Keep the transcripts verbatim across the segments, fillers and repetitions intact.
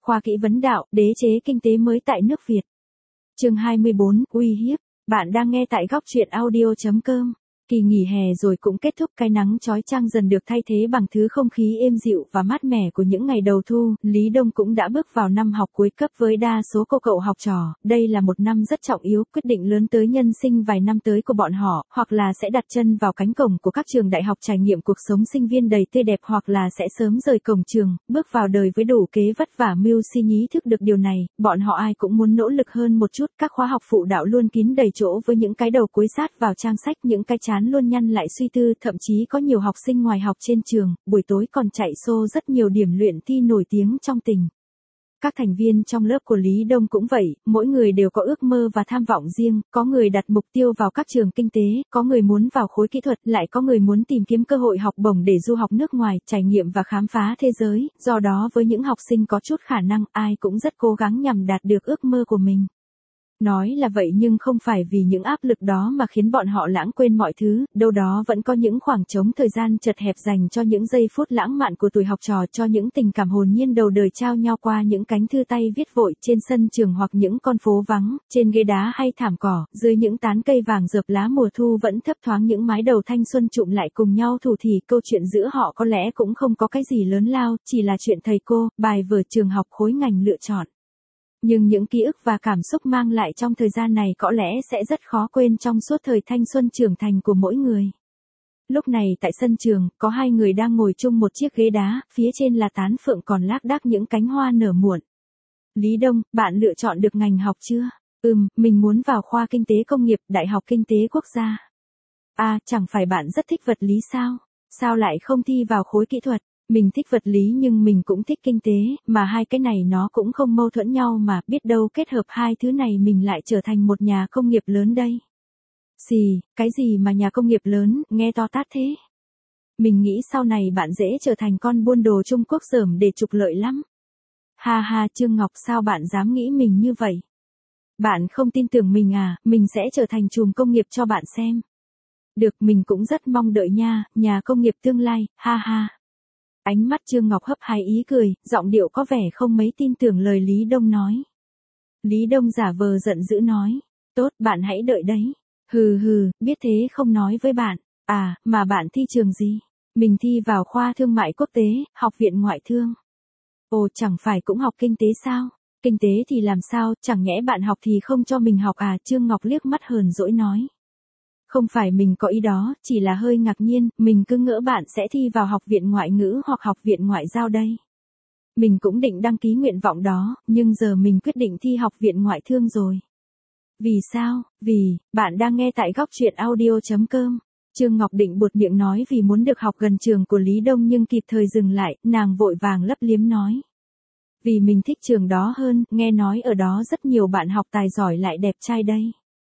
khoa kỹ vấn đạo, đế chế kinh tế mới tại nước Việt. Chương hai mươi bốn, uy hiếp. Bạn đang nghe tại góc truyện audio chấm com. Kỳ nghỉ hè rồi cũng kết thúc, cái nắng chói chang dần được thay thế bằng thứ không khí êm dịu và mát mẻ của những ngày đầu thu. Lý Đông cũng đã bước vào năm học cuối cấp với đa số cô cậu học trò. Đây là một năm rất trọng yếu, quyết định lớn tới nhân sinh vài năm tới của bọn họ, hoặc là sẽ đặt chân vào cánh cổng của các trường đại học trải nghiệm cuộc sống sinh viên đầy tươi đẹp, hoặc là sẽ sớm rời cổng trường, bước vào đời với đủ kế vất vả mưu si. Ý thức được điều này, bọn họ ai cũng muốn nỗ lực hơn một chút. Các khóa học phụ đạo luôn kín đầy chỗ với những cái đầu cúi sát vào trang sách, những cái chán luôn nhăn lại suy tư, thậm chí có nhiều học sinh ngoài học trên trường, buổi tối còn chạy xô rất nhiều điểm luyện thi nổi tiếng trong tỉnh. Các thành viên trong lớp của Lý Đông cũng vậy, mỗi người đều có ước mơ và tham vọng riêng, có người đặt mục tiêu vào các trường kinh tế, có người muốn vào khối kỹ thuật, lại có người muốn tìm kiếm cơ hội học bổng để du học nước ngoài, trải nghiệm và khám phá thế giới, do đó với những học sinh có chút khả năng, ai cũng rất cố gắng nhằm đạt được ước mơ của mình. Nói là vậy nhưng không phải vì những áp lực đó mà khiến bọn họ lãng quên mọi thứ, đâu đó vẫn có những khoảng trống thời gian chật hẹp dành cho những giây phút lãng mạn của tuổi học trò, cho những tình cảm hồn nhiên đầu đời trao nhau qua những cánh thư tay viết vội trên sân trường hoặc những con phố vắng, trên ghế đá hay thảm cỏ, dưới những tán cây vàng rợp lá mùa thu vẫn thấp thoáng những mái đầu thanh xuân chụm lại cùng nhau thủ thỉ. Câu chuyện giữa họ có lẽ cũng không có cái gì lớn lao, chỉ là chuyện thầy cô, bài vở trường học, khối ngành lựa chọn. Nhưng những ký ức và cảm xúc mang lại trong thời gian này có lẽ sẽ rất khó quên trong suốt thời thanh xuân trưởng thành của mỗi người. Lúc này tại sân trường, có hai người đang ngồi chung một chiếc ghế đá, phía trên là tán phượng còn lác đác những cánh hoa nở muộn. Lý Đông, bạn lựa chọn được ngành học chưa? Ừm, mình muốn vào khoa kinh tế công nghiệp, Đại học Kinh tế Quốc gia. À, chẳng phải bạn rất thích vật lý sao? Sao lại không thi vào khối kỹ thuật? Mình thích vật lý nhưng mình cũng thích kinh tế, mà hai cái này nó cũng không mâu thuẫn nhau mà, biết đâu kết hợp hai thứ này mình lại trở thành một nhà công nghiệp lớn đây. Xì, cái gì mà nhà công nghiệp lớn, nghe to tát thế. Mình nghĩ sau này bạn dễ trở thành con buôn đồ Trung Quốc dởm để trục lợi lắm. Ha ha, Trương Ngọc, sao bạn dám nghĩ mình như vậy? Bạn không tin tưởng mình à, mình sẽ trở thành trùm công nghiệp cho bạn xem. Được, mình cũng rất mong đợi nha, nhà công nghiệp tương lai, ha ha. Ánh mắt Trương Ngọc hấp háy ý cười, giọng điệu có vẻ không mấy tin tưởng lời Lý Đông nói. Lý Đông giả vờ giận dữ nói, tốt, bạn hãy đợi đấy. Hừ hừ, biết thế không nói với bạn. À, mà bạn thi trường gì? Mình thi vào khoa thương mại quốc tế, học viện ngoại thương. Ồ, chẳng phải cũng học kinh tế sao? Kinh tế thì làm sao, chẳng nhẽ bạn học thì không cho mình học à? Trương Ngọc liếc mắt hờn dỗi nói. Không phải mình có ý đó, chỉ là hơi ngạc nhiên, mình cứ ngỡ bạn sẽ thi vào học viện ngoại ngữ hoặc học viện ngoại giao đây. Mình cũng định đăng ký nguyện vọng đó, nhưng giờ mình quyết định thi học viện ngoại thương rồi. Vì sao? Vì, bạn đang nghe tại góc truyện audio chấm com. Trương Ngọc định buột miệng nói vì muốn được học gần trường của Lý Đông nhưng kịp thời dừng lại, nàng vội vàng lấp liếm nói. Vì mình thích trường đó hơn, nghe nói ở đó rất nhiều bạn học tài giỏi lại đẹp trai đây.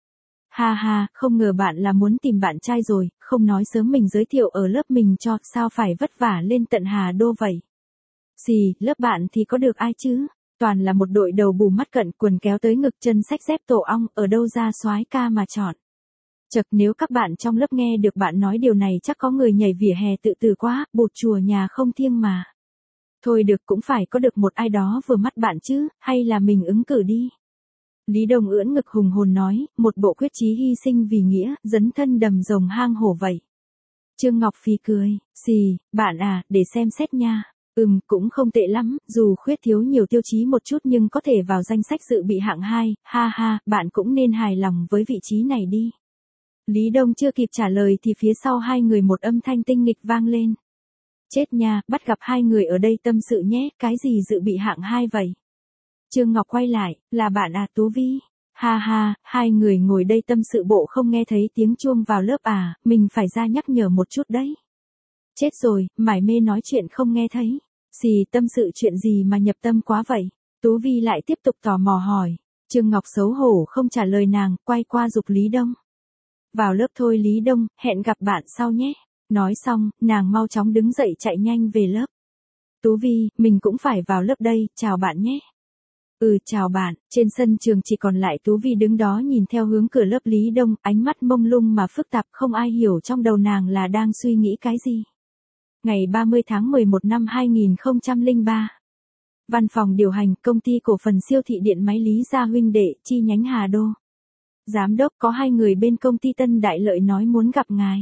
Ha ha, không ngờ bạn là muốn tìm bạn trai rồi, không nói sớm mình giới thiệu ở lớp mình cho, sao phải vất vả lên tận Hà Đô vậy? Xì, lớp bạn thì có được ai chứ? Toàn là một đội đầu bù mắt cận, quần kéo tới ngực, chân xách dép tổ ong, ở đâu ra soái ca mà chọn. Chật, nếu các bạn trong lớp nghe được bạn nói điều này chắc có người nhảy vỉa hè tự tử quá, bột chùa nhà không thiêng mà. Thôi được, cũng phải có được một ai đó vừa mắt bạn chứ, hay là mình ứng cử đi. Lý Đông ưỡn ngực hùng hồn nói, một bộ quyết chí hy sinh vì nghĩa, dấn thân đầm rồng hang hổ vậy. Trương Ngọc phì cười, xì, bạn à, để xem xét nha. Ừm, cũng không tệ lắm, dù khuyết thiếu nhiều tiêu chí một chút nhưng có thể vào danh sách dự bị hạng hai, ha ha, bạn cũng nên hài lòng với vị trí này đi. Lý Đông chưa kịp trả lời thì phía sau hai người một âm thanh tinh nghịch vang lên. Chết nha, bắt gặp hai người ở đây tâm sự nhé, cái gì dự bị hạng hai vậy? Trương Ngọc quay lại, là bạn à Tú Vi? Ha ha, hai người ngồi đây tâm sự bộ không nghe thấy tiếng chuông vào lớp à, mình phải ra nhắc nhở một chút đấy. Chết rồi, mải mê nói chuyện không nghe thấy. Xì, tâm sự chuyện gì mà nhập tâm quá vậy? Tú Vi lại tiếp tục tò mò hỏi. Trương Ngọc xấu hổ không trả lời nàng, quay qua giục Lý Đông. Vào lớp thôi Lý Đông, hẹn gặp bạn sau nhé. Nói xong, nàng mau chóng đứng dậy chạy nhanh về lớp. Tú Vi, mình cũng phải vào lớp đây, chào bạn nhé. Ừ, chào bạn. Trên sân trường chỉ còn lại Tú Vi đứng đó nhìn theo hướng cửa lớp Lý Đông, ánh mắt mông lung mà phức tạp, không ai hiểu trong đầu nàng là đang suy nghĩ cái gì. Ngày ba mươi tháng mười một năm hai nghìn không trăm lẻ ba. Văn phòng điều hành, công ty cổ phần siêu thị điện máy Lý Gia huynh đệ, chi nhánh Hà Đô. Giám đốc, có hai người bên công ty Tân Đại Lợi nói muốn gặp ngài.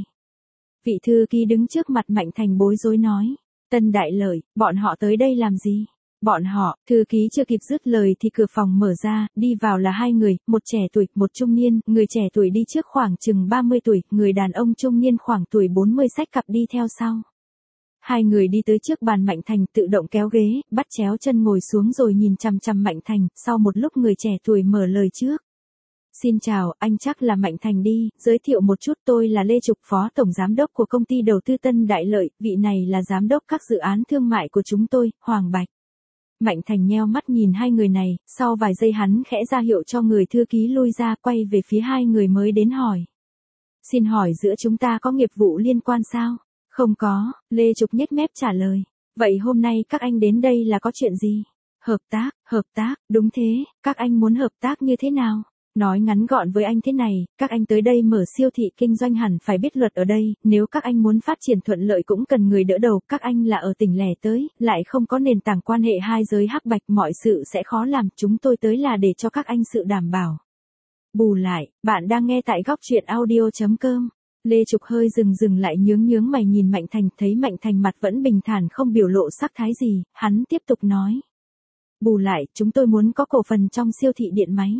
Vị thư ký đứng trước mặt Mạnh Thành bối rối nói. Tân Đại Lợi, bọn họ tới đây làm gì? Bọn họ, thư ký chưa kịp dứt lời thì cửa phòng mở ra, đi vào là hai người, một trẻ tuổi, một trung niên, người trẻ tuổi đi trước khoảng chừng ba mươi tuổi, người đàn ông trung niên khoảng tuổi bốn mươi xách cặp đi theo sau. Hai người đi tới trước bàn Mạnh Thành, tự động kéo ghế, bắt chéo chân ngồi xuống rồi nhìn chằm chằm Mạnh Thành, sau một lúc người trẻ tuổi mở lời trước. Xin chào, anh chắc là Mạnh Thành đi, giới thiệu một chút, tôi là Lê Trục, phó tổng giám đốc của công ty đầu tư Tân Đại Lợi, vị này là giám đốc các dự án thương mại của chúng tôi, Hoàng Bạch. Mạnh Thành nheo mắt nhìn hai người này, sau vài giây hắn khẽ ra hiệu cho người thư ký lui ra, quay về phía hai người mới đến hỏi. Xin hỏi giữa chúng ta có nghiệp vụ liên quan sao? Không có, Lê Trục nhếch mép trả lời. Vậy hôm nay các anh đến đây là có chuyện gì? Hợp tác, hợp tác, đúng thế, các anh muốn hợp tác như thế nào? Nói ngắn gọn với anh thế này, các anh tới đây mở siêu thị kinh doanh hẳn phải biết luật ở đây, nếu các anh muốn phát triển thuận lợi cũng cần người đỡ đầu, các anh là ở tỉnh lẻ tới, lại không có nền tảng quan hệ hai giới hắc bạch, mọi sự sẽ khó làm, chúng tôi tới là để cho các anh sự đảm bảo. Bù lại, bạn đang nghe tại góc truyện audio chấm com. Lê Trục hơi dừng dừng lại nhướng nhướng mày nhìn Mạnh Thành, thấy Mạnh Thành mặt vẫn bình thản không biểu lộ sắc thái gì, hắn tiếp tục nói. Bù lại, chúng tôi muốn có cổ phần trong siêu thị điện máy.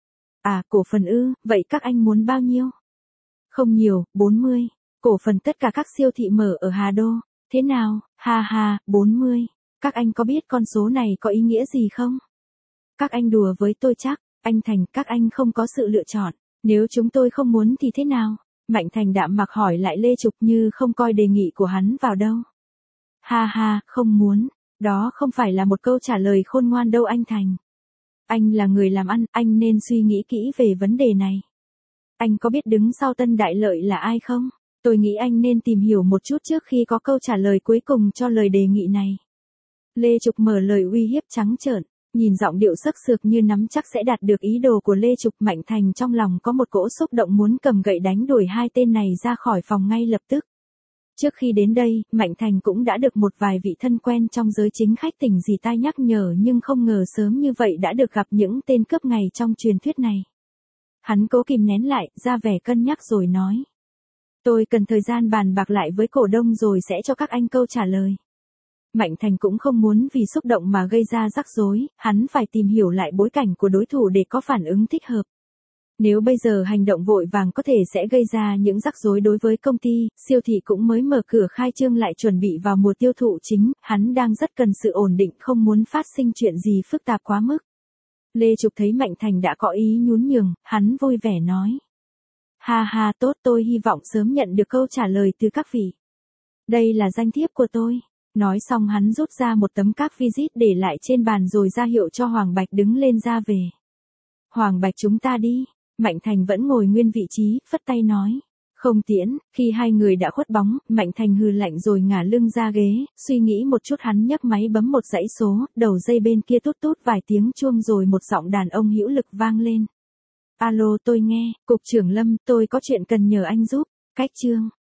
À, cổ phần ư, vậy các anh muốn bao nhiêu? Không nhiều, bốn mươi. Cổ phần tất cả các siêu thị mở ở Hà Đô. Thế nào, ha ha, bốn mươi. Các anh có biết con số này có ý nghĩa gì không? Các anh đùa với tôi chắc, anh Thành, các anh không có sự lựa chọn. Nếu chúng tôi không muốn thì thế nào? Mạnh Thành đạm mặc hỏi lại Lê Trục như không coi đề nghị của hắn vào đâu. Ha ha, không muốn. Đó không phải là một câu trả lời khôn ngoan đâu anh Thành. Anh là người làm ăn, anh nên suy nghĩ kỹ về vấn đề này. Anh có biết đứng sau Tân Đại Lợi là ai không? Tôi nghĩ anh nên tìm hiểu một chút trước khi có câu trả lời cuối cùng cho lời đề nghị này. Lê Trục mở lời uy hiếp trắng trợn, nhìn giọng điệu sắc sược như nắm chắc sẽ đạt được ý đồ của Lê Trục. Mạnh Thành trong lòng có một cỗ xúc động muốn cầm gậy đánh đuổi hai tên này ra khỏi phòng ngay lập tức. Trước khi đến đây, Mạnh Thành cũng đã được một vài vị thân quen trong giới chính khách tỉnh dì tai nhắc nhở nhưng không ngờ sớm như vậy đã được gặp những tên cướp ngày trong truyền thuyết này. Hắn cố kìm nén lại, ra vẻ cân nhắc rồi nói. Tôi cần thời gian bàn bạc lại với cổ đông rồi sẽ cho các anh câu trả lời. Mạnh Thành cũng không muốn vì xúc động mà gây ra rắc rối, hắn phải tìm hiểu lại bối cảnh của đối thủ để có phản ứng thích hợp. Nếu bây giờ hành động vội vàng có thể sẽ gây ra những rắc rối đối với công ty, siêu thị cũng mới mở cửa khai trương lại chuẩn bị vào mùa tiêu thụ chính, hắn đang rất cần sự ổn định không muốn phát sinh chuyện gì phức tạp quá mức. Lê Trục thấy Mạnh Thành đã có ý nhún nhường, hắn vui vẻ nói. Ha ha tốt, tôi hy vọng sớm nhận được câu trả lời từ các vị. Đây là danh thiếp của tôi. Nói xong hắn rút ra một tấm các visit để lại trên bàn rồi ra hiệu cho Hoàng Bạch đứng lên ra về. Hoàng Bạch chúng ta đi. Mạnh Thành vẫn ngồi nguyên vị trí, phất tay nói. Không tiễn, khi hai người đã khuất bóng, Mạnh Thành hừ lạnh rồi ngả lưng ra ghế, suy nghĩ một chút hắn nhấc máy bấm một dãy số, đầu dây bên kia tút tút vài tiếng chuông rồi một giọng đàn ông hữu lực vang lên. Alo tôi nghe, Cục trưởng Lâm, tôi có chuyện cần nhờ anh giúp. Cách chương.